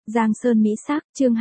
Giang Sơn Mỹ Sắc, chương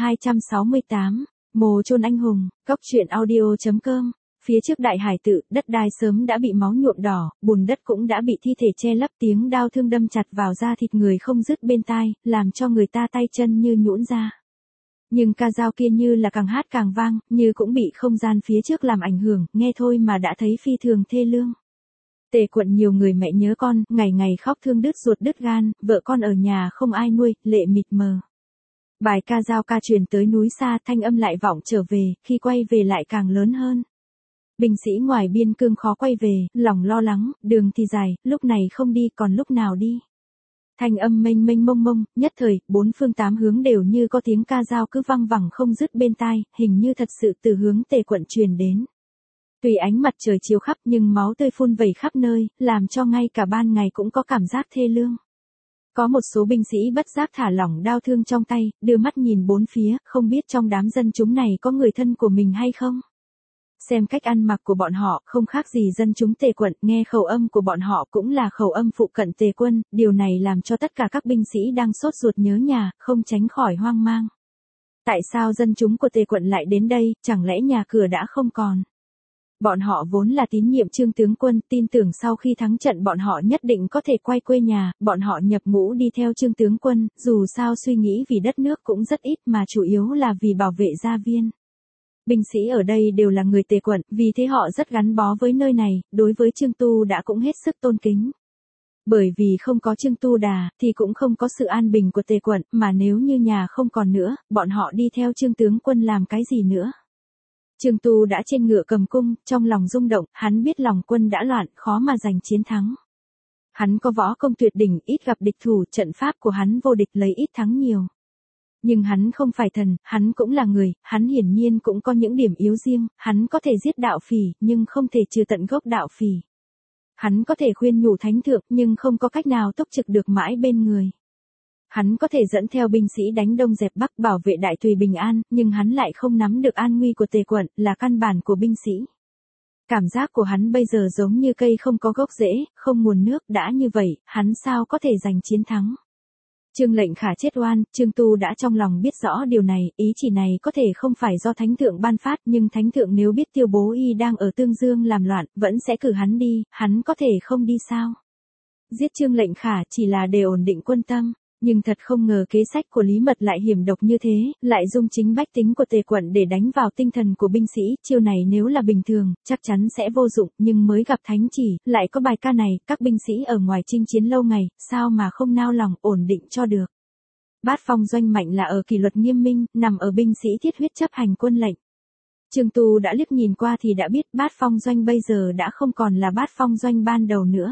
268, Mồ chôn anh hùng, Cốc truyện audio.com. Phía trước đại hải tự, đất đai sớm đã bị máu nhuộm đỏ, bùn đất cũng đã bị thi thể che lấp, tiếng đao thương đâm chặt vào da thịt người không dứt bên tai, làm cho người ta tay chân như nhũn ra. Nhưng ca dao kia như là càng hát càng vang, như cũng bị không gian phía trước làm ảnh hưởng, nghe thôi mà đã thấy phi thường thê lương. Tề Quận nhiều người mẹ nhớ con, ngày ngày khóc thương đứt ruột đứt gan, vợ con ở nhà không ai nuôi, lệ mịt mờ. Bài ca dao ca truyền tới núi xa, thanh âm lại vọng trở về, khi quay về lại càng lớn hơn. Binh sĩ ngoài biên cương khó quay về, lòng lo lắng, đường thì dài, lúc này không đi còn lúc nào đi. Thanh âm mênh mênh mông mông, nhất thời, bốn phương tám hướng đều như có tiếng ca dao cứ văng vẳng không dứt bên tai, hình như thật sự từ hướng Tề Quận truyền đến. Tùy ánh mặt trời chiếu khắp nhưng máu tươi phun vẩy khắp nơi, làm cho ngay cả ban ngày cũng có cảm giác thê lương. Có một số binh sĩ bất giác thả lỏng đao thương trong tay, đưa mắt nhìn bốn phía, không biết trong đám dân chúng này có người thân của mình hay không. Xem cách ăn mặc của bọn họ, không khác gì dân chúng Tề Quận, nghe khẩu âm của bọn họ cũng là khẩu âm phụ cận Tề quân, điều này làm cho tất cả các binh sĩ đang sốt ruột nhớ nhà, không tránh khỏi hoang mang. Tại sao dân chúng của Tề Quận lại đến đây, chẳng lẽ nhà cửa đã không còn? Bọn họ vốn là tín nhiệm Trương tướng quân, tin tưởng sau khi thắng trận bọn họ nhất định có thể quay quê nhà, bọn họ nhập ngũ đi theo Trương tướng quân, dù sao suy nghĩ vì đất nước cũng rất ít mà chủ yếu là vì bảo vệ gia viên. Binh sĩ ở đây đều là người Tề Quận, vì thế họ rất gắn bó với nơi này, đối với Trương Tu đã cũng hết sức tôn kính. Bởi vì không có Trương Tu Đà, thì cũng không có sự an bình của Tề Quận, mà nếu như nhà không còn nữa, bọn họ đi theo Trương tướng quân làm cái gì nữa? Trương Tu đã trên ngựa cầm cung, trong lòng rung động, hắn biết lòng quân đã loạn, khó mà giành chiến thắng. Hắn có võ công tuyệt đỉnh, ít gặp địch thủ, trận pháp của hắn vô địch lấy ít thắng nhiều. Nhưng hắn không phải thần, hắn cũng là người, hắn hiển nhiên cũng có những điểm yếu riêng, hắn có thể giết đạo phỉ, nhưng không thể trừ tận gốc đạo phỉ. Hắn có thể khuyên nhủ thánh thượng, nhưng không có cách nào túc trực được mãi bên người. Hắn có thể dẫn theo binh sĩ đánh đông dẹp bắc bảo vệ đại tùy bình an, nhưng hắn lại không nắm được an nguy của Tề Quận, là căn bản của binh sĩ. Cảm giác của hắn bây giờ giống như cây không có gốc rễ, không nguồn nước, đã như vậy, hắn sao có thể giành chiến thắng. Trương Lệnh Khả chết oan, Trương Tu đã trong lòng biết rõ điều này, ý chỉ này có thể không phải do Thánh Thượng ban phát, nhưng Thánh Thượng nếu biết Tiêu Bố Y đang ở Tương Dương làm loạn, vẫn sẽ cử hắn đi, hắn có thể không đi sao? Giết Trương Lệnh Khả chỉ là để ổn định quân tâm. Nhưng thật không ngờ kế sách của Lý Mật lại hiểm độc như thế, lại dung chính bách tính của Tề Quận để đánh vào tinh thần của binh sĩ, chiêu này nếu là bình thường, chắc chắn sẽ vô dụng, nhưng mới gặp thánh chỉ, lại có bài ca này, các binh sĩ ở ngoài chinh chiến lâu ngày, sao mà không nao lòng, ổn định cho được. Bát phong doanh mạnh là ở kỷ luật nghiêm minh, nằm ở binh sĩ thiết huyết chấp hành quân lệnh. Trương Tu đã liếc nhìn qua thì đã biết bát phong doanh bây giờ đã không còn là bát phong doanh ban đầu nữa.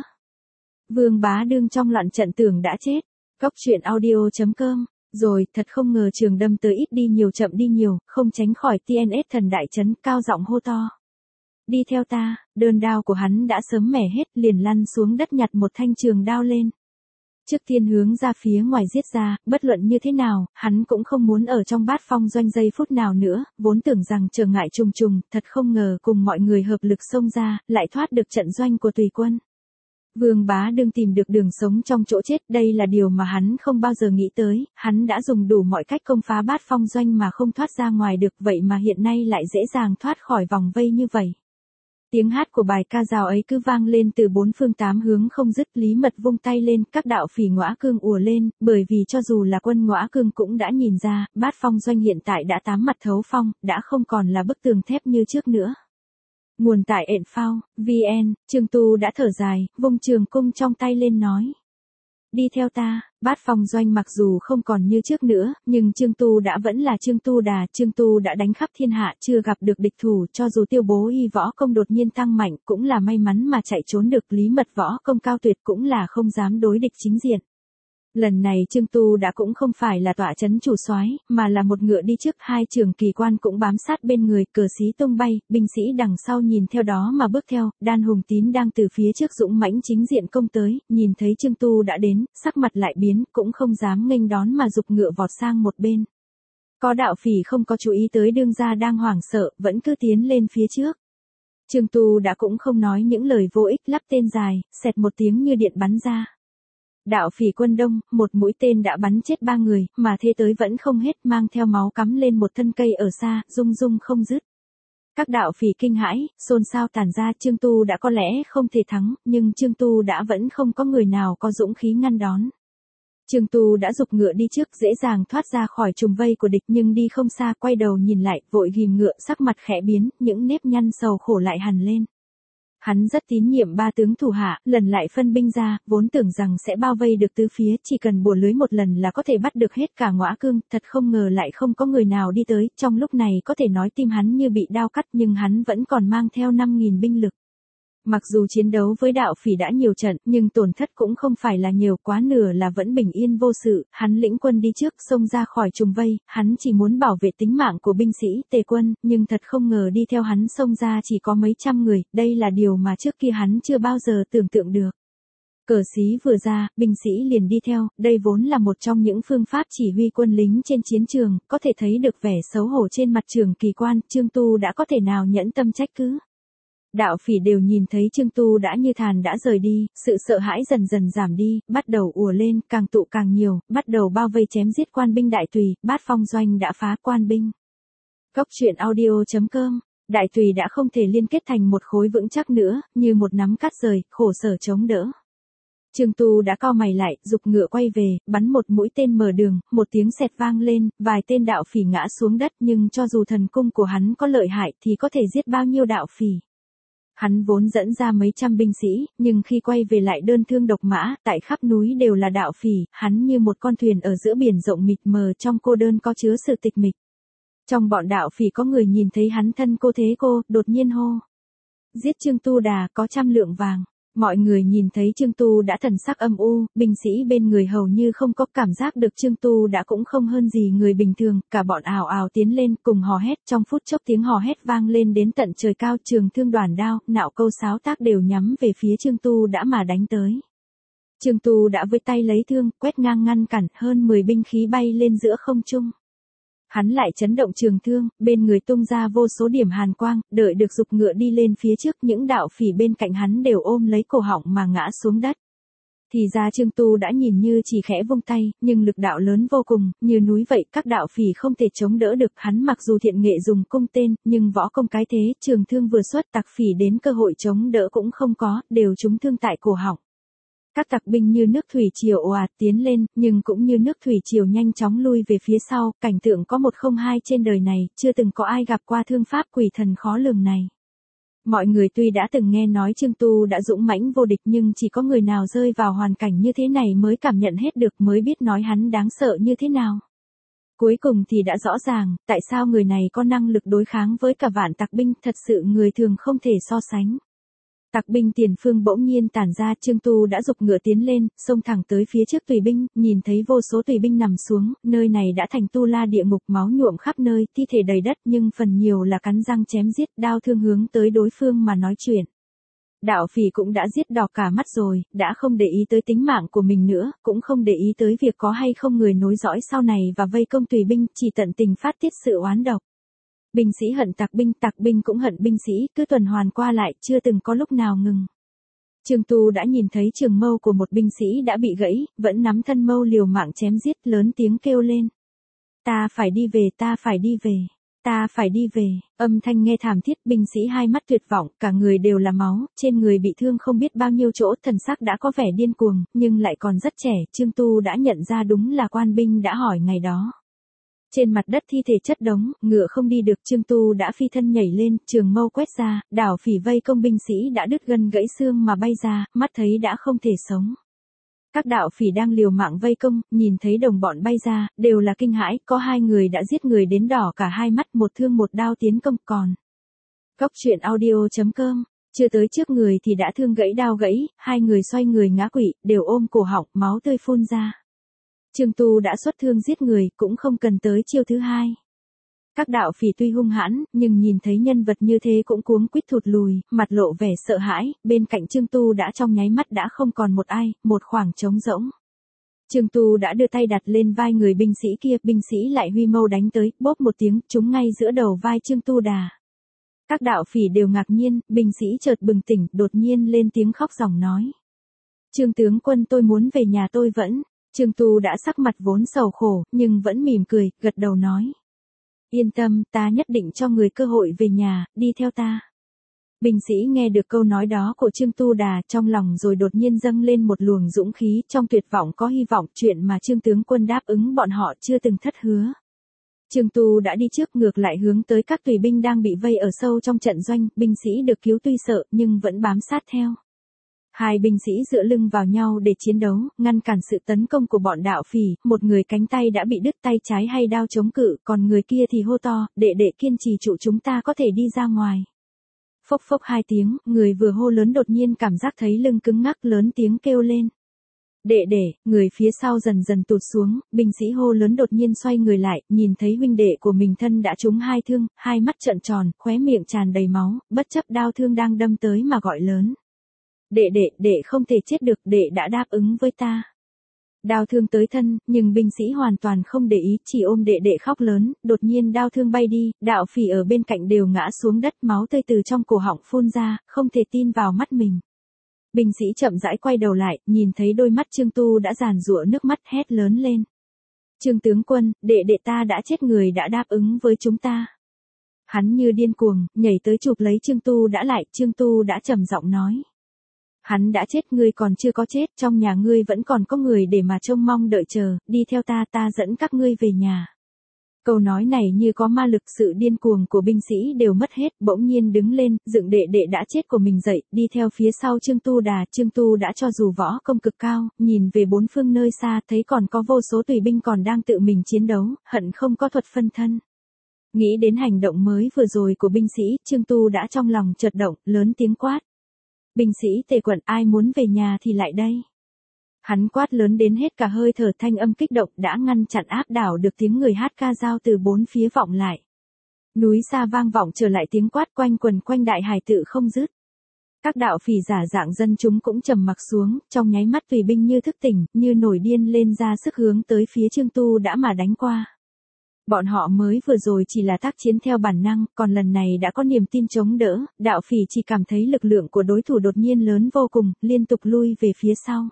Vương Bá Đương trong loạn trận tưởng đã chết. Cốc truyện audio.com, rồi, thật không ngờ trường đâm tới ít đi nhiều chậm đi nhiều, không tránh khỏi TNS thần đại chấn, cao giọng hô to. Đi theo ta, đơn đao của hắn đã sớm mẻ hết, liền lăn xuống đất nhặt một thanh trường đao lên. Trước tiên hướng ra phía ngoài giết ra, bất luận như thế nào, hắn cũng không muốn ở trong bát phong doanh giây phút nào nữa, vốn tưởng rằng trở ngại trùng trùng, thật không ngờ cùng mọi người hợp lực xông ra, lại thoát được trận doanh của tùy quân. Vương Bá Đương tìm được đường sống trong chỗ chết, đây là điều mà hắn không bao giờ nghĩ tới, hắn đã dùng đủ mọi cách công phá bát phong doanh mà không thoát ra ngoài được, vậy mà hiện nay lại dễ dàng thoát khỏi vòng vây như vậy. Tiếng hát của bài ca dao ấy cứ vang lên từ bốn phương tám hướng không dứt, Lý Mật vung tay lên, các đạo phỉ Ngõa Cương ùa lên, bởi vì cho dù là quân Ngõa Cương cũng đã nhìn ra, bát phong doanh hiện tại đã tám mặt thấu phong, đã không còn là bức tường thép như trước nữa. Nguồn tại ện phao, VN, Trương Tu đã thở dài, vung trường cung trong tay lên nói. Đi theo ta, bát phong doanh mặc dù không còn như trước nữa, nhưng Trương Tu đã vẫn là Trương Tu Đà, Trương Tu đã đánh khắp thiên hạ, chưa gặp được địch thủ, cho dù Tiêu Bố Y võ công đột nhiên tăng mạnh, cũng là may mắn mà chạy trốn được, Lý Mật võ công cao tuyệt cũng là không dám đối địch chính diện. Lần này Trương Tu đã cũng không phải là tọa chấn chủ soái, mà là một ngựa đi trước, hai trường kỳ quan cũng bám sát bên người, cờ xí tung bay, binh sĩ đằng sau nhìn theo đó mà bước theo, Đan Hùng Tín đang từ phía trước dũng mãnh chính diện công tới, nhìn thấy Trương Tu đã đến, sắc mặt lại biến, cũng không dám nghênh đón mà giục ngựa vọt sang một bên. Có đạo phỉ không có chú ý tới đương gia đang hoảng sợ, vẫn cứ tiến lên phía trước. Trương Tu đã cũng không nói những lời vô ích, lắp tên dài, xẹt một tiếng như điện bắn ra. Đạo phỉ quân Đông, một mũi tên đã bắn chết 3 người, mà thế tới vẫn không hết, mang theo máu cắm lên một thân cây ở xa, rung rung không dứt. Các đạo phỉ kinh hãi, xôn xao tản ra. Trương Tu đã có lẽ không thể thắng, nhưng Trương Tu đã vẫn không có người nào có dũng khí ngăn đón. Trương Tu đã giục ngựa đi trước, dễ dàng thoát ra khỏi trùng vây của địch, nhưng đi không xa, quay đầu nhìn lại, vội ghim ngựa, sắc mặt khẽ biến, những nếp nhăn sầu khổ lại hằn lên. Hắn rất tín nhiệm 3 tướng thủ hạ, lần lại phân binh ra, vốn tưởng rằng sẽ bao vây được tứ phía, chỉ cần bủa lưới một lần là có thể bắt được hết cả Ngõa Cương, thật không ngờ lại không có người nào đi tới, trong lúc này có thể nói tim hắn như bị đao cắt, nhưng hắn vẫn còn mang theo 5.000 binh lực. Mặc dù chiến đấu với đạo phỉ đã nhiều trận, nhưng tổn thất cũng không phải là nhiều, quá nửa là vẫn bình yên vô sự. Hắn lĩnh quân đi trước, xông ra khỏi trùng vây, hắn chỉ muốn bảo vệ tính mạng của binh sĩ Tề quân, nhưng thật không ngờ đi theo hắn xông ra chỉ có mấy trăm người, đây là điều mà trước kia hắn chưa bao giờ tưởng tượng được. Cờ xí vừa ra, binh sĩ liền đi theo, đây vốn là một trong những phương pháp chỉ huy quân lính trên chiến trường, có thể thấy được vẻ xấu hổ trên mặt Trường Kỳ Quan, Trương Tu đã có thể nào nhẫn tâm trách cứ. Đạo phỉ đều nhìn thấy Trương Tu đã như thàn đã rời đi, sự sợ hãi dần dần giảm đi, bắt đầu ùa lên, càng tụ càng nhiều, bắt đầu bao vây chém giết quan binh Đại Tùy, Bát Phong doanh đã phá quan binh. Cốc truyện audio.com, Đại Tùy đã không thể liên kết thành một khối vững chắc nữa, như một nắm cát rời, khổ sở chống đỡ. Trương Tu đã cau mày lại, giục ngựa quay về, bắn một mũi tên mở đường, một tiếng sẹt vang lên, vài tên đạo phỉ ngã xuống đất, nhưng cho dù thần cung của hắn có lợi hại thì có thể giết bao nhiêu đạo phỉ. Hắn vốn dẫn ra mấy trăm binh sĩ, nhưng khi quay về lại đơn thương độc mã, tại khắp núi đều là đạo phỉ, hắn như một con thuyền ở giữa biển rộng mịt mờ, trong cô đơn có chứa sự tịch mịch. Trong bọn đạo phỉ có người nhìn thấy hắn thân cô thế cô, đột nhiên hô: giết Trương Tu Đà, có 100 lượng vàng. Mọi người nhìn thấy Trương Tu đã thần sắc âm u, binh sĩ bên người hầu như không có cảm giác được Trương Tu đã cũng không hơn gì người bình thường, cả bọn ào ào tiến lên cùng hò hét, trong phút chốc tiếng hò hét vang lên đến tận trời cao, trường thương đoàn đao, nạo câu sáo tác đều nhắm về phía Trương Tu đã mà đánh tới. Trương Tu đã với tay lấy thương, quét ngang ngăn cản, hơn 10 binh khí bay lên giữa không trung. Hắn lại chấn động trường thương, bên người tung ra vô số điểm hàn quang, đợi được giục ngựa đi lên phía trước, những đạo phỉ bên cạnh hắn đều ôm lấy cổ họng mà ngã xuống đất. Thì ra Trương Tu đã nhìn như chỉ khẽ vung tay, nhưng lực đạo lớn vô cùng, như núi vậy, các đạo phỉ không thể chống đỡ được. Hắn mặc dù thiện nghệ dùng cung tên, nhưng võ công cái thế, trường thương vừa xuất, tặc phỉ đến cơ hội chống đỡ cũng không có, đều trúng thương tại cổ họng. Các tặc binh như nước thủy triều ồ ạt tiến lên, nhưng cũng như nước thủy triều nhanh chóng lui về phía sau, cảnh tượng có một không hai trên đời này, chưa từng có ai gặp qua thương pháp quỷ thần khó lường này. Mọi người tuy đã từng nghe nói Trương Tu đã dũng mãnh vô địch, nhưng chỉ có người nào rơi vào hoàn cảnh như thế này mới cảm nhận hết được, mới biết nói hắn đáng sợ như thế nào. Cuối cùng thì đã rõ ràng, tại sao người này có năng lực đối kháng với cả vạn tặc binh, thật sự người thường không thể so sánh. Tặc binh tiền phương bỗng nhiên tản ra, Trương Tu đã giục ngựa tiến lên, xông thẳng tới phía trước tùy binh, nhìn thấy vô số tùy binh nằm xuống, nơi này đã thành tu la địa ngục, máu nhuộm khắp nơi, thi thể đầy đất, nhưng phần nhiều là cắn răng chém giết, đao thương hướng tới đối phương mà nói chuyện. Đạo phỉ cũng đã giết đỏ cả mắt rồi, đã không để ý tới tính mạng của mình nữa, cũng không để ý tới việc có hay không người nối dõi sau này và vây công tùy binh, chỉ tận tình phát tiết sự oán độc. Binh sĩ hận tặc binh cũng hận binh sĩ, cứ tuần hoàn qua lại, chưa từng có lúc nào ngừng. Trương Tu đã nhìn thấy trường mâu của một binh sĩ đã bị gãy, vẫn nắm thân mâu liều mạng chém giết, lớn tiếng kêu lên: ta phải đi về, ta phải đi về, ta phải đi về. Âm thanh nghe thảm thiết, binh sĩ hai mắt tuyệt vọng, cả người đều là máu, trên người bị thương không biết bao nhiêu chỗ, thần sắc đã có vẻ điên cuồng, nhưng lại còn rất trẻ. Trương Tu đã nhận ra đúng là quan binh đã hỏi ngày đó. Trên mặt đất thi thể chất đống, ngựa không đi được, Trương Tu đã phi thân nhảy lên, trường mâu quét ra, đảo phỉ vây công binh sĩ đã đứt gân gãy xương mà bay ra, mắt thấy đã không thể sống. Các đạo phỉ đang liều mạng vây công, nhìn thấy đồng bọn bay ra, đều là kinh hãi, có 2 người đã giết người đến đỏ cả hai mắt, một thương một đao tiến công còn. Cốc truyện audio.com, chưa tới trước người thì đã thương gãy đao gãy, 2 người xoay người ngã quỵ, đều ôm cổ họng, máu tươi phun ra. Trương Tu đã xuất thương giết người, cũng không cần tới chiêu thứ hai. Các đạo phỉ tuy hung hãn, nhưng nhìn thấy nhân vật như thế cũng cuống quýt thụt lùi, mặt lộ vẻ sợ hãi, bên cạnh Trương Tu đã trong nháy mắt đã không còn một ai, một khoảng trống rỗng. Trương Tu đã đưa tay đặt lên vai người binh sĩ kia, binh sĩ lại huy mâu đánh tới, bốp một tiếng, trúng ngay giữa đầu vai Trương Tu Đà. Các đạo phỉ đều ngạc nhiên, binh sĩ chợt bừng tỉnh, đột nhiên lên tiếng khóc ròng nói: Trương tướng quân tôi muốn về nhà tôi vẫn. Trương Tu đã sắc mặt vốn sầu khổ, nhưng vẫn mỉm cười, gật đầu nói. Yên tâm, ta nhất định cho người cơ hội về nhà, đi theo ta. Binh sĩ nghe được câu nói đó của Trương Tu Đà trong lòng rồi đột nhiên dâng lên một luồng dũng khí, trong tuyệt vọng có hy vọng, chuyện mà Trương tướng quân đáp ứng bọn họ chưa từng thất hứa. Trương Tu đã đi trước, ngược lại hướng tới các tùy binh đang bị vây ở sâu trong trận doanh, binh sĩ được cứu tuy sợ nhưng vẫn bám sát theo. Hai binh sĩ dựa lưng vào nhau để chiến đấu, ngăn cản sự tấn công của bọn đạo phỉ, một người cánh tay đã bị đứt, tay trái hay đao chống cự, còn người kia thì hô to, đệ đệ kiên trì trụ, chúng ta có thể đi ra ngoài. Phốc phốc hai tiếng, người vừa hô lớn đột nhiên cảm giác thấy lưng cứng ngắc, lớn tiếng kêu lên. Đệ đệ, người phía sau dần dần tụt xuống, binh sĩ hô lớn đột nhiên xoay người lại, nhìn thấy huynh đệ của mình thân đã trúng hai thương, hai mắt trợn tròn, khóe miệng tràn đầy máu, bất chấp đao thương đang đâm tới mà gọi lớn. Đệ đệ, đệ không thể chết được, đệ đã đáp ứng với ta. Đao thương tới thân, nhưng binh sĩ hoàn toàn không để ý, chỉ ôm đệ đệ khóc lớn, đột nhiên đao thương bay đi, đạo phỉ ở bên cạnh đều ngã xuống đất, máu tươi từ trong cổ họng phun ra, không thể tin vào mắt mình. Binh sĩ chậm rãi quay đầu lại, nhìn thấy đôi mắt Trương Tu đã giàn giụa nước mắt, hét lớn lên. Trương tướng quân, đệ đệ ta đã chết, người đã đáp ứng với chúng ta. Hắn như điên cuồng, nhảy tới chụp lấy Trương Tu đã lại, Trương Tu đã trầm giọng nói. Hắn đã chết, ngươi còn chưa có chết, trong nhà ngươi vẫn còn có người để mà trông mong đợi chờ, đi theo ta, ta dẫn các ngươi về nhà. Câu nói này như có ma lực, sự điên cuồng của binh sĩ đều mất hết, bỗng nhiên đứng lên, dựng đệ đệ đã chết của mình dậy, đi theo phía sau Trương Tu Đà. Trương Tu đã cho dù võ công cực cao, nhìn về bốn phương nơi xa, thấy còn có vô số tùy binh còn đang tự mình chiến đấu, hận không có thuật phân thân. Nghĩ đến hành động mới vừa rồi của binh sĩ, Trương Tu đã trong lòng chợt động, lớn tiếng quát. Binh sĩ Tề quận, ai muốn về nhà thì lại đây. Hắn quát lớn đến hết cả hơi thở, thanh âm kích động đã ngăn chặn áp đảo được tiếng người hát ca dao từ bốn phía vọng lại. Núi xa vang vọng trở lại tiếng quát quanh quần quanh đại hải tự không dứt. Các đạo phỉ giả dạng dân chúng cũng trầm mặc xuống, trong nháy mắt tùy binh như thức tỉnh, như nổi điên lên ra sức hướng tới phía Trương Tu đã mà đánh qua. Bọn họ mới vừa rồi chỉ là tác chiến theo bản năng, còn lần này đã có niềm tin chống đỡ, đạo phỉ chỉ cảm thấy lực lượng của đối thủ đột nhiên lớn vô cùng, liên tục lui về phía sau.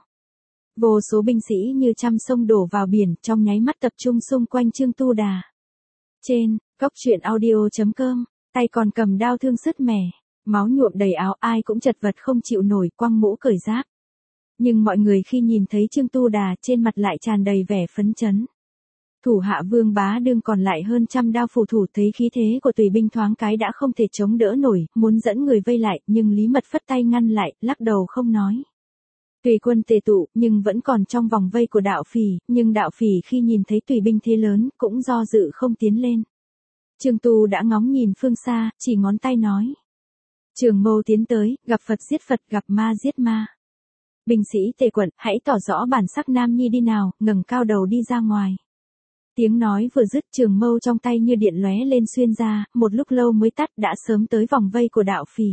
Vô số binh sĩ như trăm sông đổ vào biển, trong nháy mắt tập trung xung quanh Trương Tu Đà. Trên, coctruyện.audio.com, tay còn cầm đao thương sứt mẻ, máu nhuộm đầy áo, ai cũng chật vật không chịu nổi, quăng mũ cởi giáp. Nhưng mọi người khi nhìn thấy Trương Tu Đà trên mặt lại tràn đầy vẻ phấn chấn. Thủ hạ Vương Bá Đương còn lại hơn trăm đao phù thủ thấy khí thế của tùy binh thoáng cái đã không thể chống đỡ nổi, muốn dẫn người vây lại, nhưng Lý Mật phất tay ngăn lại, lắc đầu không nói. Tùy quân tề tụ, nhưng vẫn còn trong vòng vây của đạo phỉ, nhưng đạo phỉ khi nhìn thấy tùy binh thế lớn, cũng do dự không tiến lên. Trương Tu đã ngóng nhìn phương xa, chỉ ngón tay nói. Trường Mâu tiến tới, gặp Phật giết Phật, gặp ma giết ma. Binh sĩ Tề quận, hãy tỏ rõ bản sắc nam nhi đi nào, ngẩng cao đầu đi ra ngoài. Tiếng nói vừa dứt, trường mâu trong tay như điện lóe lên xuyên ra, một lúc lâu mới tắt, đã sớm tới vòng vây của đạo phỉ.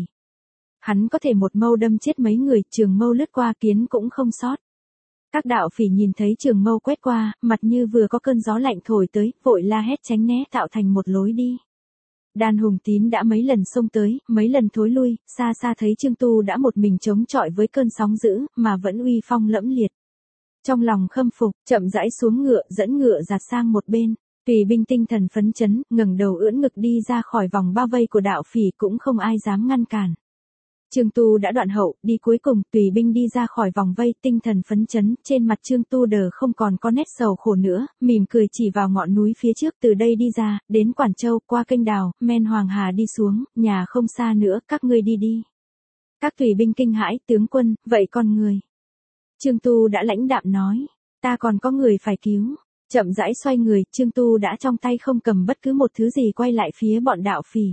Hắn có thể một mâu đâm chết mấy người, trường mâu lướt qua kiến cũng không sót. Các đạo phỉ nhìn thấy trường mâu quét qua, mặt như vừa có cơn gió lạnh thổi tới, vội la hét tránh né, tạo thành một lối đi. Đàn Hùng Tín đã mấy lần xông tới, mấy lần thối lui, xa xa thấy Trương Tu đã một mình chống chọi với cơn sóng dữ, mà vẫn uy phong lẫm liệt. Trong lòng khâm phục, chậm rãi xuống ngựa, dẫn ngựa giạt sang một bên. Tùy binh tinh thần phấn chấn, ngẩng đầu ưỡn ngực đi ra khỏi vòng bao vây của đạo phỉ, cũng không ai dám ngăn cản. Trương Tu đã đoạn hậu, đi cuối cùng, tùy binh đi ra khỏi vòng vây, tinh thần phấn chấn, trên mặt Trương Tu đờ không còn có nét sầu khổ nữa, mỉm cười chỉ vào ngọn núi phía trước, từ đây đi ra, đến Quản Châu, qua kênh đào, men Hoàng Hà đi xuống, nhà không xa nữa, các ngươi đi đi. Các tùy binh kinh hãi, tướng quân, vậy còn người? Trương Tu đã lãnh đạm nói, ta còn có người phải cứu. Chậm rãi xoay người, Trương Tu đã trong tay không cầm bất cứ một thứ gì, quay lại phía bọn đạo phỉ.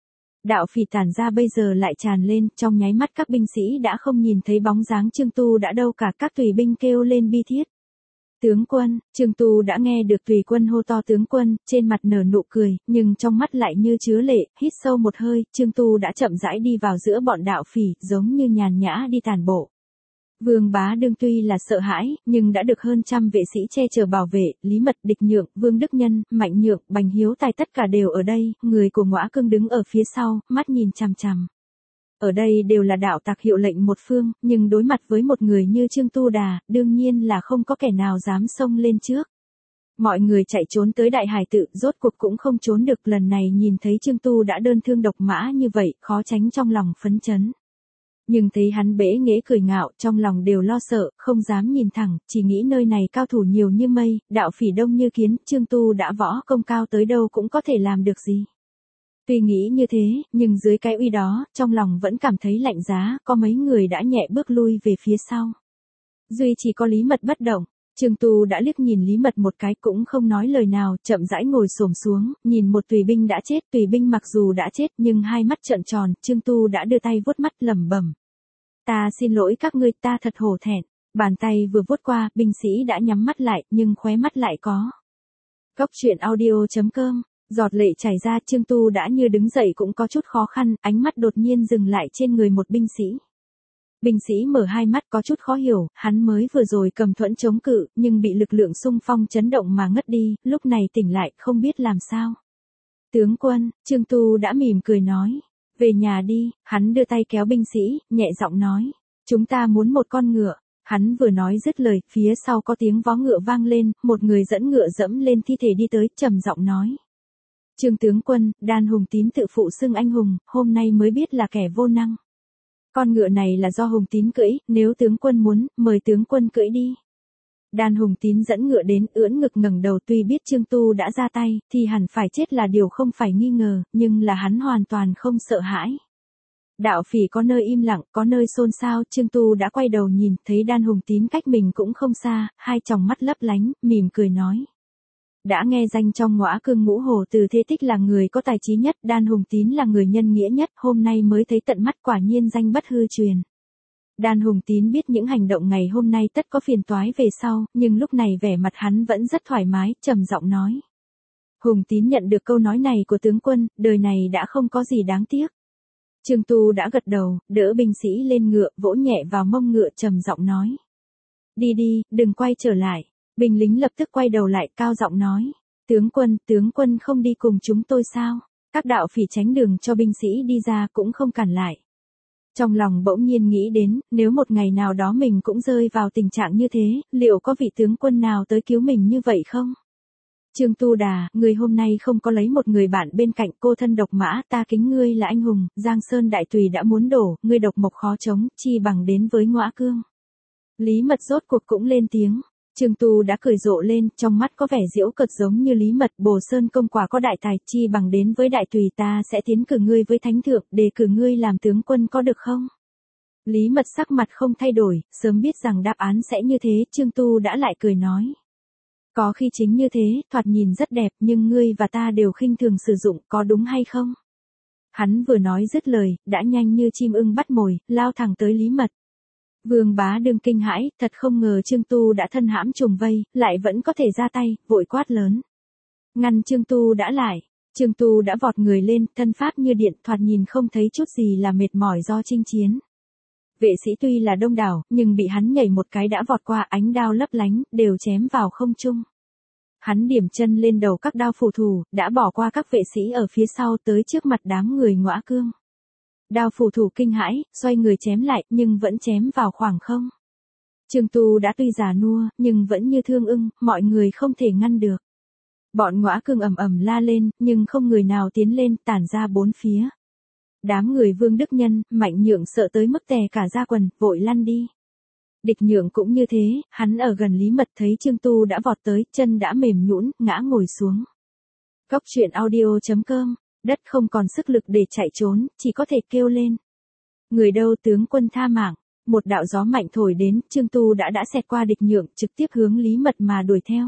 Đạo phỉ tản ra bây giờ lại tràn lên, trong nháy mắt các binh sĩ đã không nhìn thấy bóng dáng Trương Tu đã đâu cả, các tùy binh kêu lên bi thiết. Tướng quân, Trương Tu đã nghe được tùy quân hô to tướng quân, trên mặt nở nụ cười, nhưng trong mắt lại như chứa lệ, hít sâu một hơi, Trương Tu đã chậm rãi đi vào giữa bọn đạo phỉ, giống như nhàn nhã đi tàn bộ. Vương Bá Đương tuy là sợ hãi, nhưng đã được hơn trăm vệ sĩ che chở bảo vệ, Lý Mật, Địch Nhượng, Vương Đức Nhân, Mạnh Nhượng, Bành Hiếu Tài tất cả đều ở đây, người của Ngõa Cương đứng ở phía sau, mắt nhìn chằm chằm. Ở đây đều là đạo tặc hiệu lệnh một phương, nhưng đối mặt với một người như Trương Tu Đà, đương nhiên là không có kẻ nào dám xông lên trước. Mọi người chạy trốn tới Đại Hải Tự, rốt cuộc cũng không trốn được, lần này nhìn thấy Trương Tu đã đơn thương độc mã như vậy, khó tránh trong lòng phấn chấn. Nhưng thấy hắn bẽ nghễ cười ngạo, trong lòng đều lo sợ, không dám nhìn thẳng, chỉ nghĩ nơi này cao thủ nhiều như mây, đạo phỉ đông như kiến, Trương Tu đã võ công cao tới đâu cũng có thể làm được gì. Tuy nghĩ như thế, nhưng dưới cái uy đó, trong lòng vẫn cảm thấy lạnh giá, có mấy người đã nhẹ bước lui về phía sau. Duy chỉ có Lý Mật bất động. Trương Tu đã liếc nhìn Lý Mật một cái cũng không nói lời nào, chậm rãi ngồi xổm xuống, nhìn một tùy binh đã chết, tùy binh mặc dù đã chết nhưng hai mắt trợn tròn, Trương Tu đã đưa tay vuốt mắt lẩm bẩm. Ta xin lỗi các ngươi, ta thật hổ thẹn. Bàn tay vừa vuốt qua, binh sĩ đã nhắm mắt lại, nhưng khóe mắt lại có. Cốc truyện audio.com, giọt lệ chảy ra, Trương Tu đã như đứng dậy cũng có chút khó khăn, ánh mắt đột nhiên dừng lại trên người một binh sĩ. Binh sĩ mở hai mắt có chút khó hiểu, hắn mới vừa rồi cầm thuẫn chống cự, nhưng bị lực lượng xung phong chấn động mà ngất đi, lúc này tỉnh lại, không biết làm sao. Tướng quân, Trương Tu đã mỉm cười nói. Về nhà đi, hắn đưa tay kéo binh sĩ, nhẹ giọng nói. Chúng ta muốn một con ngựa. Hắn vừa nói dứt lời, phía sau có tiếng vó ngựa vang lên, một người dẫn ngựa dẫm lên thi thể đi tới, trầm giọng nói. Trương tướng quân, Đan Hùng Tín tự phụ xưng anh hùng, hôm nay mới biết là kẻ vô năng. Con ngựa này là do Hùng Tín cưỡi, nếu tướng quân muốn, mời tướng quân cưỡi đi. Đan Hùng Tín dẫn ngựa đến, ưỡn ngực ngẩng đầu, tuy biết Trương Tu đã ra tay, thì hẳn phải chết là điều không phải nghi ngờ, nhưng là hắn hoàn toàn không sợ hãi. Đạo phỉ có nơi im lặng, có nơi xôn xao, Trương Tu đã quay đầu nhìn, thấy Đan Hùng Tín cách mình cũng không xa, hai tròng mắt lấp lánh, mỉm cười nói. Đã nghe danh trong Ngõa Cương Ngũ Hồ Từ Thế Tích là người có tài trí nhất, Đan Hùng Tín là người nhân nghĩa nhất, hôm nay mới thấy tận mắt, quả nhiên danh bất hư truyền. Đan Hùng Tín biết những hành động ngày hôm nay tất có phiền toái về sau, nhưng lúc này vẻ mặt hắn vẫn rất thoải mái, trầm giọng nói. Hùng Tín nhận được câu nói này của tướng quân, đời này đã không có gì đáng tiếc. Trương Tu đã gật đầu, đỡ binh sĩ lên ngựa, vỗ nhẹ vào mông ngựa, trầm giọng nói. Đi đi, đừng quay trở lại. Binh lính lập tức quay đầu lại, cao giọng nói. Tướng quân không đi cùng chúng tôi sao? Các đạo phỉ tránh đường cho binh sĩ đi ra cũng không cản lại. Trong lòng bỗng nhiên nghĩ đến, nếu một ngày nào đó mình cũng rơi vào tình trạng như thế, liệu có vị tướng quân nào tới cứu mình như vậy không? Trương Tu Đà, người hôm nay không có lấy một người bạn bên cạnh, cô thân độc mã, ta kính ngươi là anh hùng, Giang Sơn đại tùy đã muốn đổ, ngươi độc mộc khó chống, chi bằng đến với Ngõa Cương. Lý Mật rốt cuộc cũng lên tiếng. Trương Tu đã cười rộ lên, trong mắt có vẻ giễu cợt giống như Lý Mật, Bồ Sơn công quả có đại tài, chi bằng đến với đại tùy, ta sẽ tiến cử ngươi với thánh thượng, đề cử ngươi làm tướng quân có được không? Lý Mật sắc mặt không thay đổi, sớm biết rằng đáp án sẽ như thế, Trương Tu đã lại cười nói. Có khi chính như thế, thoạt nhìn rất đẹp, nhưng ngươi và ta đều khinh thường sử dụng, có đúng hay không? Hắn vừa nói dứt lời, đã nhanh như chim ưng bắt mồi, lao thẳng tới Lý Mật. Vương Bá Đương kinh hãi, thật không ngờ Trương Tu đã thân hãm trùng vây, lại vẫn có thể ra tay, vội quát lớn. Ngăn Trương Tu đã lại. Trương Tu đã vọt người lên, thân pháp như điện, thoạt nhìn không thấy chút gì là mệt mỏi do chinh chiến. Vệ sĩ tuy là đông đảo, nhưng bị hắn nhảy một cái đã vọt qua, ánh đao lấp lánh, đều chém vào không trung. Hắn điểm chân lên đầu các đao phù thủ, đã bỏ qua các vệ sĩ ở phía sau tới trước mặt đám người Ngõa Cương. Đao phù thủ kinh hãi, xoay người chém lại, nhưng vẫn chém vào khoảng không. Trương Tu đã tuy già nua, nhưng vẫn như thương ưng, mọi người không thể ngăn được. Bọn Ngõa Cương ầm ầm la lên, nhưng không người nào tiến lên, tản ra bốn phía. Đám người Vương Đức Nhân, Mạnh Nhượng sợ tới mức tè cả da quần, vội lăn đi. Địch Nhượng cũng như thế, hắn ở gần Lý Mật thấy Trương Tu đã vọt tới, chân đã mềm nhũn, ngã ngồi xuống. Cốc truyện audio.com, đất không còn sức lực để chạy trốn, chỉ có thể kêu lên. Người đâu, tướng quân tha mạng. Một đạo gió mạnh thổi đến, Trương Tu đã xẹt qua Địch Nhượng, trực tiếp hướng Lý Mật mà đuổi theo.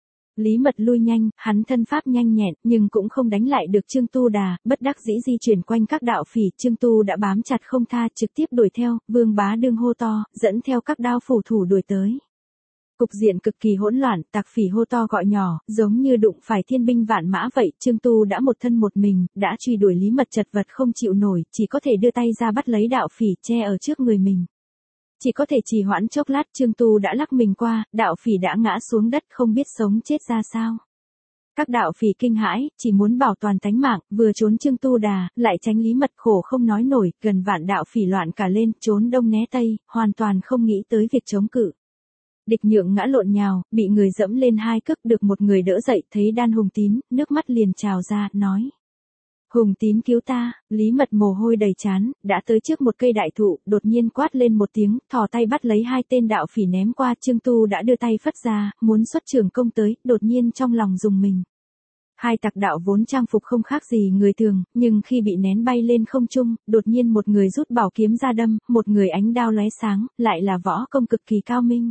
Lý Mật lui nhanh, hắn thân pháp nhanh nhẹn, nhưng cũng không đánh lại được Trương Tu Đà, bất đắc dĩ di chuyển quanh các đạo phỉ, Trương Tu đã bám chặt không tha, trực tiếp đuổi theo, Vương Bá Đương hô to, dẫn theo các đao phủ thủ đuổi tới. Cục diện cực kỳ hỗn loạn, tặc phỉ hô to gọi nhỏ, giống như đụng phải thiên binh vạn mã vậy, Trương Tu đã một thân một mình, đã truy đuổi Lý Mật chật vật không chịu nổi, chỉ có thể đưa tay ra bắt lấy đạo phỉ che ở trước người mình. Chỉ có thể trì hoãn chốc lát, Trương Tu đã lắc mình qua, đạo phỉ đã ngã xuống đất không biết sống chết ra sao. Các đạo phỉ kinh hãi, chỉ muốn bảo toàn tánh mạng, vừa trốn Trương Tu Đà, lại tránh Lý Mật, khổ không nói nổi, gần vạn đạo phỉ loạn cả lên, trốn đông né tây, hoàn toàn không nghĩ tới việc chống cự. Địch Nhượng ngã lộn nhào, bị người dẫm lên hai cước, được một người đỡ dậy, thấy Đan Hùng Tín, nước mắt liền trào ra, nói: Hùng Tín cứu ta. Lý Mật mồ hôi đầy trán, đã tới trước một cây đại thụ, đột nhiên quát lên một tiếng, thò tay bắt lấy hai tên đạo phỉ ném qua. Trương Tu đã đưa tay phất ra, muốn xuất trường công tới, đột nhiên trong lòng rùng mình. Hai tặc đạo vốn trang phục không khác gì người thường, nhưng khi bị nén bay lên không trung, đột nhiên một người rút bảo kiếm ra đâm, một người ánh đao lóe sáng, lại là võ công cực kỳ cao minh.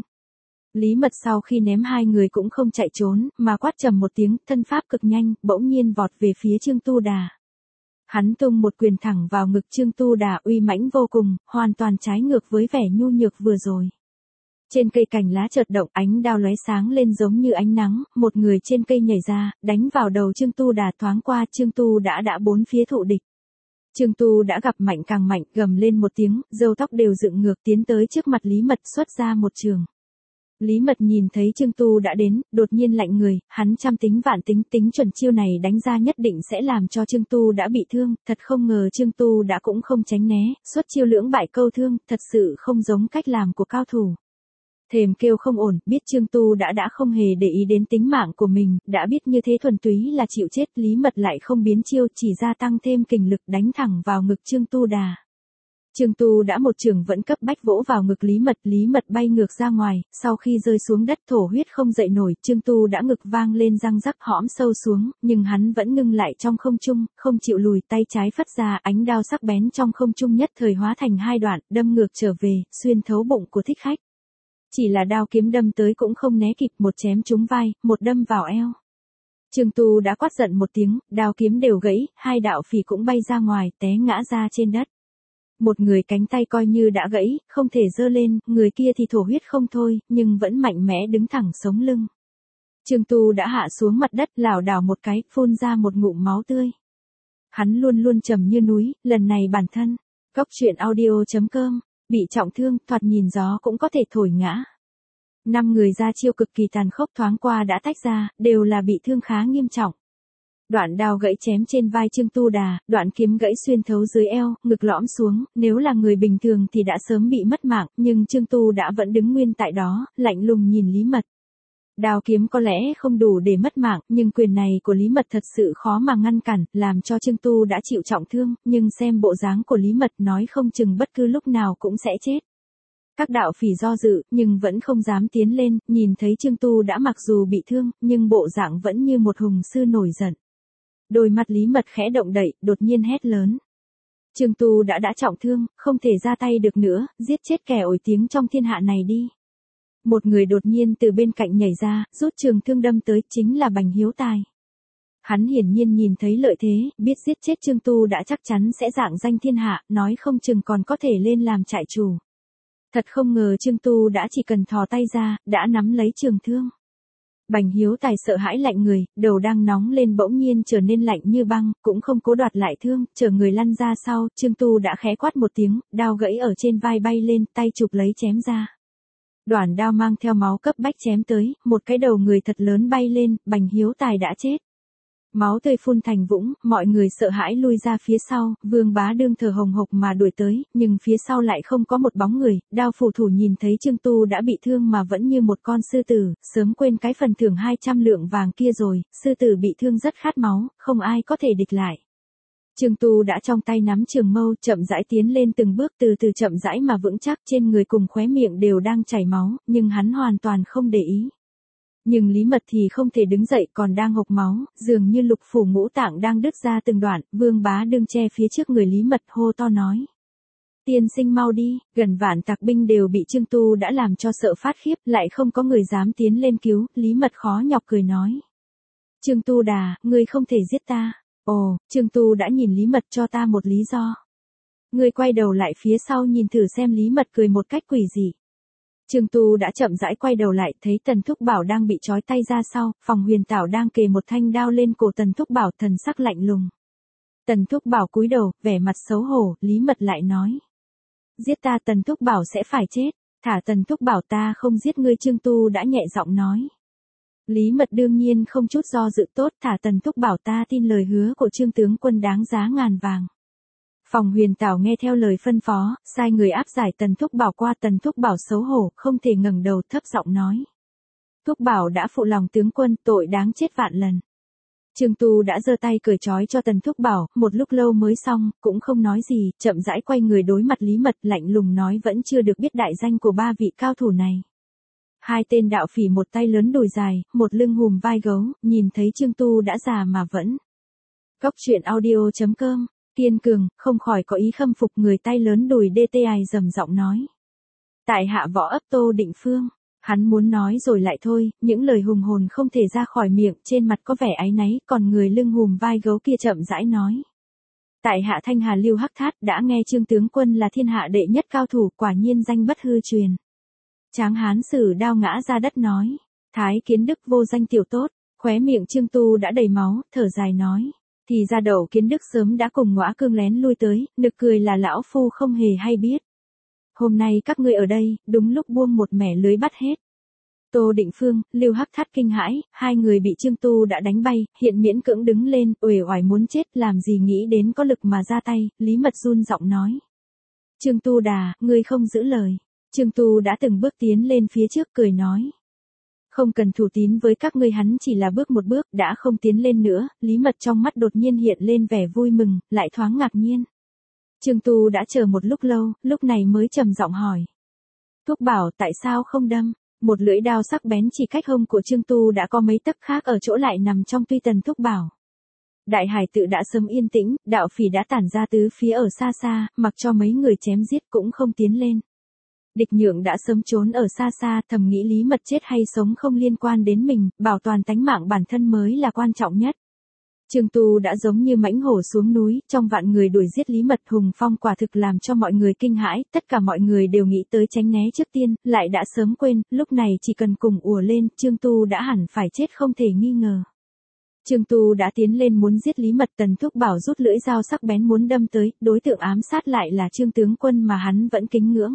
Lý Mật sau khi ném hai người cũng không chạy trốn, mà quát trầm một tiếng, thân pháp cực nhanh, bỗng nhiên vọt về phía Trương Tu Đà. Hắn tung một quyền thẳng vào ngực Trương Tu Đà, uy mãnh vô cùng, hoàn toàn trái ngược với vẻ nhu nhược vừa rồi. Trên cây cành lá chợt động, ánh đao lóe sáng lên giống như ánh nắng, một người trên cây nhảy ra, đánh vào đầu Trương Tu Đà. Thoáng qua, Trương Tu đã bốn phía thụ địch. Trương Tu đã gặp mạnh càng mạnh, gầm lên một tiếng, râu tóc đều dựng ngược, tiến tới trước mặt Lý Mật, xuất ra một trường. Lý Mật nhìn thấy Trương Tu đã đến, đột nhiên lạnh người, hắn trăm tính vạn tính, tính chuẩn chiêu này đánh ra nhất định sẽ làm cho Trương Tu đã bị thương, thật không ngờ Trương Tu đã cũng không tránh né, xuất chiêu lưỡng bại câu thương, thật sự không giống cách làm của cao thủ. Thềm kêu không ổn, biết Trương Tu đã không hề để ý đến tính mạng của mình, đã biết như thế thuần túy là chịu chết, Lý Mật lại không biến chiêu, chỉ gia tăng thêm kình lực đánh thẳng vào ngực Trương Tu Đà. Trương Tu đã một trường vẫn cấp bách vỗ vào ngực Lý Mật bay ngược ra ngoài, sau khi rơi xuống đất thổ huyết không dậy nổi, Trương Tu đã ngực vang lên răng rắc hõm sâu xuống, nhưng hắn vẫn ngưng lại trong không trung, không chịu lùi, tay trái phất ra, ánh đao sắc bén trong không trung nhất thời hóa thành hai đoạn, đâm ngược trở về, xuyên thấu bụng của thích khách. Chỉ là đao kiếm đâm tới cũng không né kịp, một chém trúng vai, một đâm vào eo. Trương Tu đã quát giận một tiếng, đao kiếm đều gãy, hai đạo phỉ cũng bay ra ngoài, té ngã ra trên đất. Một người cánh tay coi như đã gãy, không thể giơ lên, người kia thì thổ huyết không thôi, nhưng vẫn mạnh mẽ đứng thẳng sống lưng. Trương Tu đã hạ xuống mặt đất, lảo đảo một cái, phun ra một ngụm máu tươi. Hắn luôn luôn trầm như núi, lần này bản thân. Góc truyện audio.com, bị trọng thương, thoạt nhìn gió cũng có thể thổi ngã. 5 người ra chiêu cực kỳ tàn khốc, thoáng qua đã tách ra, đều là bị thương khá nghiêm trọng. Đoạn đao gãy chém trên vai Trương Tu Đà, đoạn kiếm gãy xuyên thấu dưới eo, ngực lõm xuống, nếu là người bình thường thì đã sớm bị mất mạng, nhưng Trương Tu đã vẫn đứng nguyên tại đó, lạnh lùng nhìn Lý Mật. Đao kiếm có lẽ không đủ để mất mạng, nhưng quyền này của Lý Mật thật sự khó mà ngăn cản, làm cho Trương Tu đã chịu trọng thương, nhưng xem bộ dáng của Lý Mật nói không chừng bất cứ lúc nào cũng sẽ chết. Các đạo phỉ do dự, nhưng vẫn không dám tiến lên, nhìn thấy Trương Tu đã mặc dù bị thương, nhưng bộ dạng vẫn như một hùng sư nổi giận. Đôi mắt Lý Mật khẽ động đậy, đột nhiên hét lớn. Trương Tu đã trọng thương, không thể ra tay được nữa, giết chết kẻ ổi tiếng trong thiên hạ này đi. Một người đột nhiên từ bên cạnh nhảy ra, rút trường thương đâm tới, chính là Bành Hiếu Tài. Hắn hiển nhiên nhìn thấy lợi thế, biết giết chết Trương Tu đã chắc chắn sẽ rạng danh thiên hạ, nói không chừng còn có thể lên làm trại chủ. Thật không ngờ Trương Tu đã chỉ cần thò tay ra, đã nắm lấy trường thương. Bành Hiếu Tài sợ hãi lạnh người, đầu đang nóng lên bỗng nhiên trở nên lạnh như băng, cũng không cố đoạt lại thương, chờ người lăn ra sau, Trương Tu đã khẽ quát một tiếng, đao gãy ở trên vai bay lên, tay chụp lấy chém ra. Đoạn đao mang theo máu cấp bách chém tới, một cái đầu người thật lớn bay lên, Bành Hiếu Tài đã chết. Máu tươi phun thành vũng, mọi người sợ hãi lui ra phía sau, Vương Bá Đương thở hồng hộc mà đuổi tới, nhưng phía sau lại không có một bóng người, đao phủ thủ nhìn thấy Trương Tu đã bị thương mà vẫn như một con sư tử, sớm quên cái phần thưởng 200 lượng vàng kia rồi, sư tử bị thương rất khát máu, không ai có thể địch lại. Trương Tu đã trong tay nắm trường mâu, chậm rãi tiến lên từng bước, từ từ chậm rãi mà vững chắc, trên người cùng khóe miệng đều đang chảy máu, nhưng hắn hoàn toàn không để ý. Nhưng Lý Mật thì không thể đứng dậy, còn đang hộc máu, dường như lục phủ ngũ tạng đang đứt ra từng đoạn, Vương Bá Đương che phía trước người Lý Mật hô to nói. Tiên sinh mau đi, gần vạn tặc binh đều bị Trương Tu đã làm cho sợ phát khiếp, lại không có người dám tiến lên cứu, Lý Mật khó nhọc cười nói. Trương Tu Đà, ngươi không thể giết ta. Ồ, Trương Tu đã nhìn Lý Mật, cho ta một lý do. Ngươi quay đầu lại phía sau nhìn thử xem. Lý Mật cười một cách quỷ dị. Trương Tu đã chậm rãi quay đầu lại, thấy Tần Thúc Bảo đang bị trói tay ra sau, Phòng Huyền Tảo đang kề một thanh đao lên cổ Tần Thúc Bảo, thần sắc lạnh lùng. Tần Thúc Bảo cúi đầu, vẻ mặt xấu hổ, Lý Mật lại nói. Giết ta Tần Thúc Bảo sẽ phải chết, thả Tần Thúc Bảo ta không giết ngươi. Trương Tu đã nhẹ giọng nói. Lý Mật đương nhiên không chút do dự tốt, thả Tần Thúc Bảo, ta tin lời hứa của Trương tướng quân đáng giá ngàn vàng. Phòng Huyền Tảo nghe theo lời phân phó, sai người áp giải Tần Thúc Bảo qua. Tần Thúc Bảo xấu hổ, không thể ngẩng đầu, thấp giọng nói. Thúc Bảo đã phụ lòng tướng quân, tội đáng chết vạn lần. Trương Tu đã giơ tay cởi trói cho Tần Thúc Bảo, một lúc lâu mới xong, cũng không nói gì, chậm rãi quay người đối mặt Lý Mật, lạnh lùng nói, vẫn chưa được biết đại danh của ba vị cao thủ này. Hai tên đạo phỉ, một tay lớn đùi dài, một lưng hùm vai gấu, nhìn thấy Trương Tu đã già mà vẫn. Góc truyện audio.com, Kiên Cường, không khỏi có ý khâm phục người tay lớn đùi DTI rầm giọng nói. Tại hạ võ ấp Tô Định Phương. Hắn muốn nói rồi lại thôi, những lời hùng hồn không thể ra khỏi miệng, trên mặt có vẻ áy náy, còn người lưng hùm vai gấu kia chậm rãi nói. Tại hạ Thanh Hà Lưu Hắc Thát, đã nghe Trương tướng quân là thiên hạ đệ nhất cao thủ, quả nhiên danh bất hư truyền. Tráng hán sử đao ngã ra đất nói. Thái Kiến Đức vô danh tiểu tốt, khóe miệng Trương Tu đã đầy máu, thở dài nói. Thì ra Đậu Kiến Đức sớm đã cùng Ngõa Cương lén lui tới, nực cười là lão phu không hề hay biết. Hôm nay các ngươi ở đây, đúng lúc buông một mẻ lưới bắt hết. Tô Định Phương, Lưu Hắc Thát kinh hãi, hai người bị Trương Tu đã đánh bay, hiện miễn cưỡng đứng lên, uể oải muốn chết, làm gì nghĩ đến có lực mà ra tay. Lý Mật run giọng nói. Trương Tu đà, ngươi không giữ lời. Trương Tu đã từng bước tiến lên phía trước, cười nói. Không cần thủ tín với các ngươi, hắn chỉ là bước một bước, đã không tiến lên nữa. Lý Mật trong mắt đột nhiên hiện lên vẻ vui mừng, lại thoáng ngạc nhiên. Trương Tu đã chờ một lúc lâu, lúc này mới trầm giọng hỏi. Thúc Bảo, tại sao không đâm? Một lưỡi đao sắc bén chỉ cách hông của Trương Tu đã có mấy tấc, khác ở chỗ lại nằm trong tuy Tần Thúc Bảo. Đại hải tự đã sớm yên tĩnh, đạo phỉ đã tản ra tứ phía ở xa xa, mặc cho mấy người chém giết cũng không tiến lên. Địch Nhượng đã sớm trốn ở xa xa, thầm nghĩ Lý Mật chết hay sống không liên quan đến mình, bảo toàn tánh mạng bản thân mới là quan trọng nhất. Trương Tu đã giống như mãnh hổ xuống núi, trong vạn người đuổi giết Lý Mật, hùng phong quả thực làm cho mọi người kinh hãi, tất cả mọi người đều nghĩ tới tránh né trước tiên, lại đã sớm quên, lúc này chỉ cần cùng ùa lên, Trương Tu đã hẳn phải chết không thể nghi ngờ. Trương Tu đã tiến lên muốn giết Lý Mật, Tần Thúc Bảo rút lưỡi dao sắc bén muốn đâm tới, đối tượng ám sát lại là Trương tướng quân mà hắn vẫn kính ngưỡng.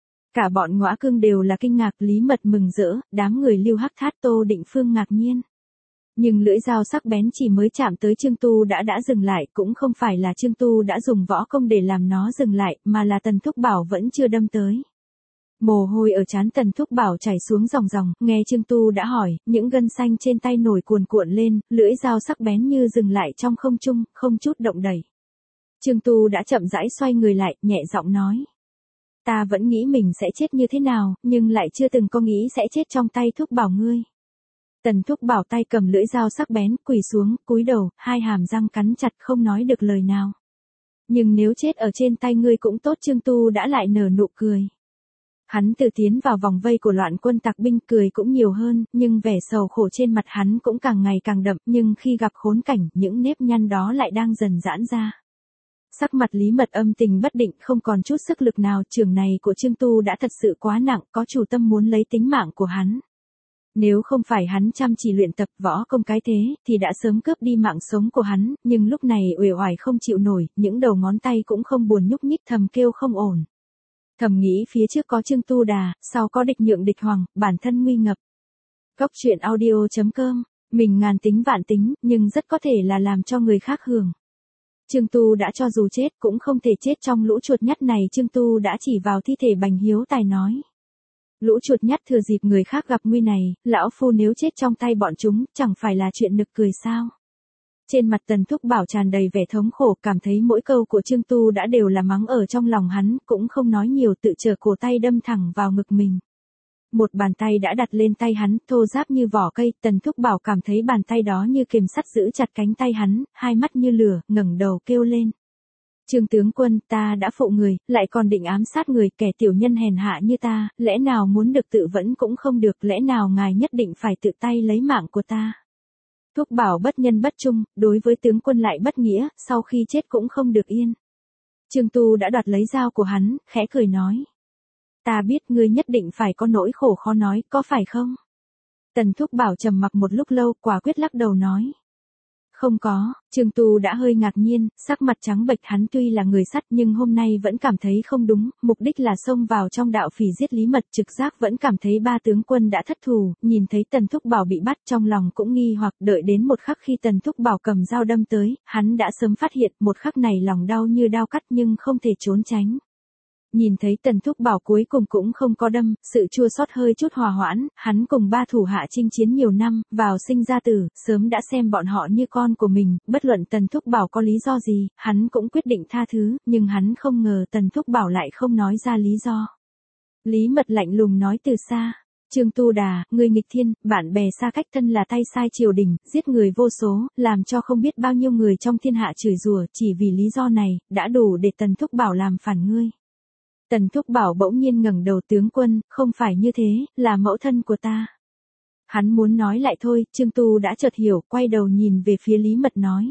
Cả bọn Ngõa Cương đều là kinh ngạc, Lý Mật mừng rỡ, đám người Lưu Hắc Thát, Tô Định Phương ngạc nhiên. Nhưng lưỡi dao sắc bén chỉ mới chạm tới Trương Tu đã dừng lại, cũng không phải là Trương Tu đã dùng võ công để làm nó dừng lại, mà là Tần Thúc Bảo vẫn chưa đâm tới. Mồ hôi ở trán Tần Thúc Bảo chảy xuống ròng ròng, nghe Trương Tu đã hỏi, những gân xanh trên tay nổi cuồn cuộn lên, lưỡi dao sắc bén như dừng lại trong không trung, không chút động đẩy. Trương Tu đã chậm rãi xoay người lại, nhẹ giọng nói. Ta vẫn nghĩ mình sẽ chết như thế nào, nhưng lại chưa từng có nghĩ sẽ chết trong tay Thúc Bảo ngươi. Tần Thúc Bảo tay cầm lưỡi dao sắc bén, quỳ xuống, cúi đầu, hai hàm răng cắn chặt không nói được lời nào. Nhưng nếu chết ở trên tay ngươi cũng tốt. Trương Tu đã lại nở nụ cười. Hắn từ tiến vào vòng vây của loạn quân tặc binh, cười cũng nhiều hơn, nhưng vẻ sầu khổ trên mặt hắn cũng càng ngày càng đậm, nhưng khi gặp khốn cảnh, những nếp nhăn đó lại đang dần giãn ra. Sắc mặt Lý Mật âm tình bất định, không còn chút sức lực nào, trường này của Trương Tu đã thật sự quá nặng, có chủ tâm muốn lấy tính mạng của hắn. Nếu không phải hắn chăm chỉ luyện tập võ công cái thế, thì đã sớm cướp đi mạng sống của hắn, nhưng lúc này uể oải không chịu nổi, những đầu ngón tay cũng không buồn nhúc nhích, thầm kêu không ổn. Thầm nghĩ phía trước có Trương Tu đà, sau có Địch Nhượng Địch Hoàng, bản thân nguy ngập. Góc truyện audio.com, mình ngàn tính vạn tính, nhưng rất có thể là làm cho người khác hưởng. Trương Tu đã cho dù chết cũng không thể chết trong lũ chuột nhắt này. Trương Tu đã chỉ vào thi thể Bành Hiếu Tài nói. Lũ chuột nhắt thừa dịp người khác gặp nguy này, lão phu nếu chết trong tay bọn chúng, chẳng phải là chuyện nực cười sao? Trên mặt Tần Thúc Bảo tràn đầy vẻ thống khổ, cảm thấy mỗi câu của Trương Tu đã đều là mắng ở trong lòng hắn, cũng không nói nhiều, tự trở cổ tay đâm thẳng vào ngực mình. Một bàn tay đã đặt lên tay hắn, thô ráp như vỏ cây. Tần Thúc Bảo cảm thấy bàn tay đó như kềm sắt giữ chặt cánh tay hắn, hai mắt như lửa, ngẩng đầu kêu lên. Trương tướng quân, ta đã phụ người, lại còn định ám sát người, kẻ tiểu nhân hèn hạ như ta, lẽ nào muốn được tự vẫn cũng không được, lẽ nào ngài nhất định phải tự tay lấy mạng của ta? Thúc Bảo bất nhân bất trung, đối với tướng quân lại bất nghĩa, sau khi chết cũng không được yên. Trương Tu đã đoạt lấy dao của hắn, khẽ cười nói. Ta biết ngươi nhất định phải có nỗi khổ khó nói, có phải không? Tần Thúc Bảo trầm mặc một lúc lâu, quả quyết lắc đầu nói. Không có, Trương Tu đã hơi ngạc nhiên, sắc mặt trắng bệch, hắn tuy là người sắt nhưng hôm nay vẫn cảm thấy không đúng, mục đích là xông vào trong đạo phỉ giết Lý Mật, trực giác vẫn cảm thấy ba tướng quân đã thất thù, nhìn thấy Tần Thúc Bảo bị bắt trong lòng cũng nghi hoặc, đợi đến một khắc khi Tần Thúc Bảo cầm dao đâm tới, hắn đã sớm phát hiện, một khắc này lòng đau như đao cắt nhưng không thể trốn tránh. Nhìn thấy Tần Thúc Bảo cuối cùng cũng không có đâm, sự chua xót hơi chút hòa hoãn, hắn cùng ba thủ hạ chinh chiến nhiều năm, vào sinh ra tử, sớm đã xem bọn họ như con của mình, bất luận Tần Thúc Bảo có lý do gì, hắn cũng quyết định tha thứ, nhưng hắn không ngờ Tần Thúc Bảo lại không nói ra lý do. Lý Mật lạnh lùng nói từ xa. Trương Tu Đà, người nghịch thiên, bạn bè xa cách thân là tay sai triều đình, giết người vô số, làm cho không biết bao nhiêu người trong thiên hạ chửi rủa, chỉ vì lý do này, đã đủ để Tần Thúc Bảo làm phản ngươi. Tần Thúc Bảo bỗng nhiên ngẩng đầu, tướng quân, không phải như thế, là mẫu thân của ta. Hắn muốn nói lại thôi, Trương Tu đã chợt hiểu, quay đầu nhìn về phía Lý Mật nói.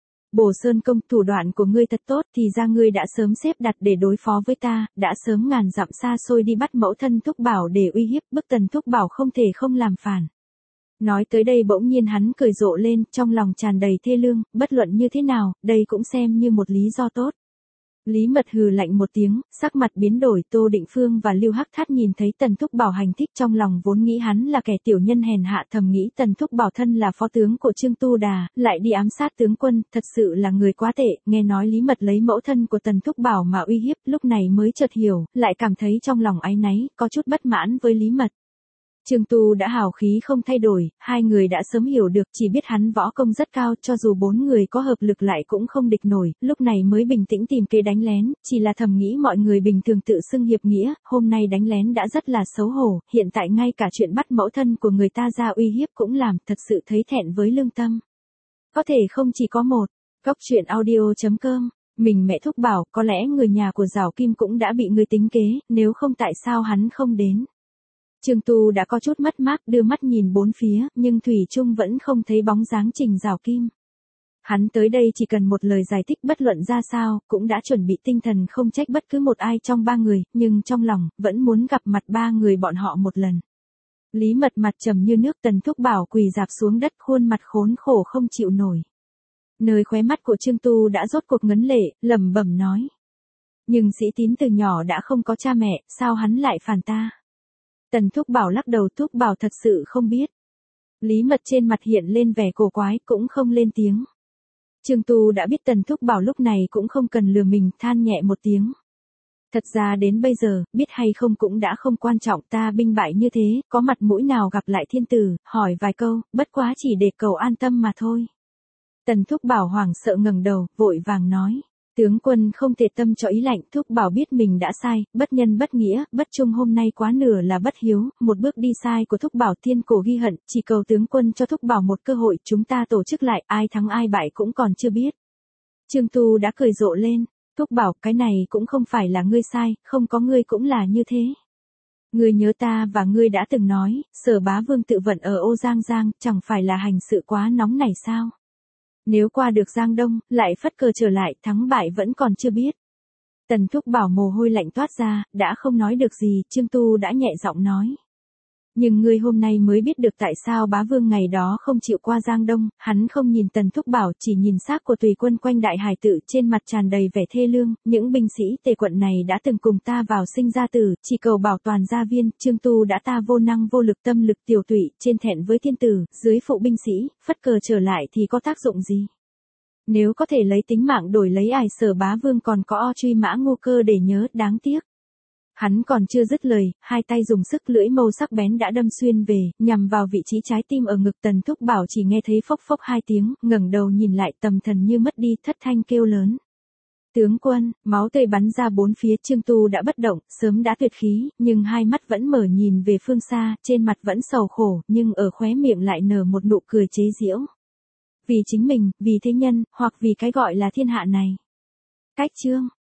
Bồ Sơn Công, thủ đoạn của ngươi thật tốt, thì ra ngươi đã sớm xếp đặt để đối phó với ta, đã sớm ngàn dặm xa xôi đi bắt mẫu thân Thúc Bảo để uy hiếp, bức Tần Thúc Bảo không thể không làm phản. Nói tới đây bỗng nhiên hắn cười rộ lên, trong lòng tràn đầy thê lương, bất luận như thế nào, đây cũng xem như một lý do tốt. Lý Mật hừ lạnh một tiếng, sắc mặt biến đổi, Tô Định Phương và Lưu Hắc Thát nhìn thấy Tần Thúc Bảo hành thích trong lòng vốn nghĩ hắn là kẻ tiểu nhân hèn hạ, thầm nghĩ Tần Thúc Bảo thân là phó tướng của Trương Tu Đà, lại đi ám sát tướng quân, thật sự là người quá tệ, nghe nói Lý Mật lấy mẫu thân của Tần Thúc Bảo mà uy hiếp, lúc này mới chợt hiểu, lại cảm thấy trong lòng áy náy, có chút bất mãn với Lý Mật. Trương Tu đã hào khí không thay đổi, hai người đã sớm hiểu được, chỉ biết hắn võ công rất cao, cho dù bốn người có hợp lực lại cũng không địch nổi, lúc này mới bình tĩnh tìm kế đánh lén, chỉ là thầm nghĩ mọi người bình thường tự xưng hiệp nghĩa, hôm nay đánh lén đã rất là xấu hổ, hiện tại ngay cả chuyện bắt mẫu thân của người ta ra uy hiếp cũng làm, thật sự thấy thẹn với lương tâm. Có thể không chỉ có một, Cóc Truyện Audio.com, mình mẹ Thúc Bảo, có lẽ người nhà của Giảo Kim cũng đã bị người tính kế, nếu không tại sao hắn không đến. Trương Tu đã có chút mất mát, đưa mắt nhìn bốn phía, nhưng thủy chung vẫn không thấy bóng dáng Trình Giảo Kim. Hắn tới đây chỉ cần một lời giải thích, bất luận ra sao, cũng đã chuẩn bị tinh thần không trách bất cứ một ai trong ba người, nhưng trong lòng, vẫn muốn gặp mặt ba người bọn họ một lần. Lý Mật mặt trầm như nước, Tần Thúc Bảo quỳ rạp xuống đất, khuôn mặt khốn khổ không chịu nổi. Nơi khóe mắt của Trương Tu đã rốt cuộc ngấn lệ, lẩm bẩm nói. Nhưng Sĩ Tín từ nhỏ đã không có cha mẹ, sao hắn lại phản ta? Tần Thúc Bảo lắc đầu, Thúc Bảo thật sự không biết. Lý Mật trên mặt hiện lên vẻ cổ quái, cũng không lên tiếng. Trương Tu đã biết Tần Thúc Bảo lúc này cũng không cần lừa mình, than nhẹ một tiếng. Thật ra đến bây giờ, biết hay không cũng đã không quan trọng, ta binh bại như thế, có mặt mũi nào gặp lại thiên tử, hỏi vài câu, bất quá chỉ để cầu an tâm mà thôi. Tần Thúc Bảo hoảng sợ ngẩng đầu, vội vàng nói. Tướng quân không thể tâm cho ý lạnh, Thúc Bảo biết mình đã sai, bất nhân bất nghĩa, bất trung, hôm nay quá nửa là bất hiếu, một bước đi sai của Thúc Bảo thiên cổ ghi hận, chỉ cầu tướng quân cho Thúc Bảo một cơ hội, chúng ta tổ chức lại, ai thắng ai bại cũng còn chưa biết. Trương Tu đã cười rộ lên, Thúc Bảo, cái này cũng không phải là ngươi sai, không có ngươi cũng là như thế. Ngươi nhớ ta và ngươi đã từng nói, Sở Bá Vương tự vận ở Ô Giang Giang, chẳng phải là hành sự quá nóng này sao? Nếu qua được Giang Đông, lại phất cờ trở lại, thắng bại vẫn còn chưa biết. Tần Thúc Bảo mồ hôi lạnh toát ra, đã không nói được gì, Trương Tu đã nhẹ giọng nói. Nhưng ngươi hôm nay mới biết được tại sao Bá Vương ngày đó không chịu qua Giang Đông, hắn không nhìn Tần Thúc Bảo, chỉ nhìn xác của tùy quân quanh đại hải tự, trên mặt tràn đầy vẻ thê lương, những binh sĩ Tề quận này đã từng cùng ta vào sinh ra tử, chỉ cầu bảo toàn gia viên, Trương Tu đã ta vô năng vô lực, tâm lực tiểu tụy, trên thẹn với thiên tử, dưới phụ binh sĩ, phất cờ trở lại thì có tác dụng gì? Nếu có thể lấy tính mạng đổi lấy ải, Sở Bá Vương còn có O Truy Mã Ngô Cơ để nhớ, đáng tiếc. Hắn còn chưa dứt lời, hai tay dùng sức, lưỡi mâu sắc bén đã đâm xuyên về, nhằm vào vị trí trái tim ở ngực. Tần Thúc Bảo chỉ nghe thấy phốc phốc hai tiếng, ngẩng đầu nhìn lại, tâm thần như mất đi, thất thanh kêu lớn. Tướng quân, máu tươi bắn ra bốn phía, Trương Tu đã bất động, sớm đã tuyệt khí, nhưng hai mắt vẫn mở nhìn về phương xa, trên mặt vẫn sầu khổ, nhưng ở khóe miệng lại nở một nụ cười chế giễu. Vì chính mình, vì thế nhân, hoặc vì cái gọi là thiên hạ này. Cách chương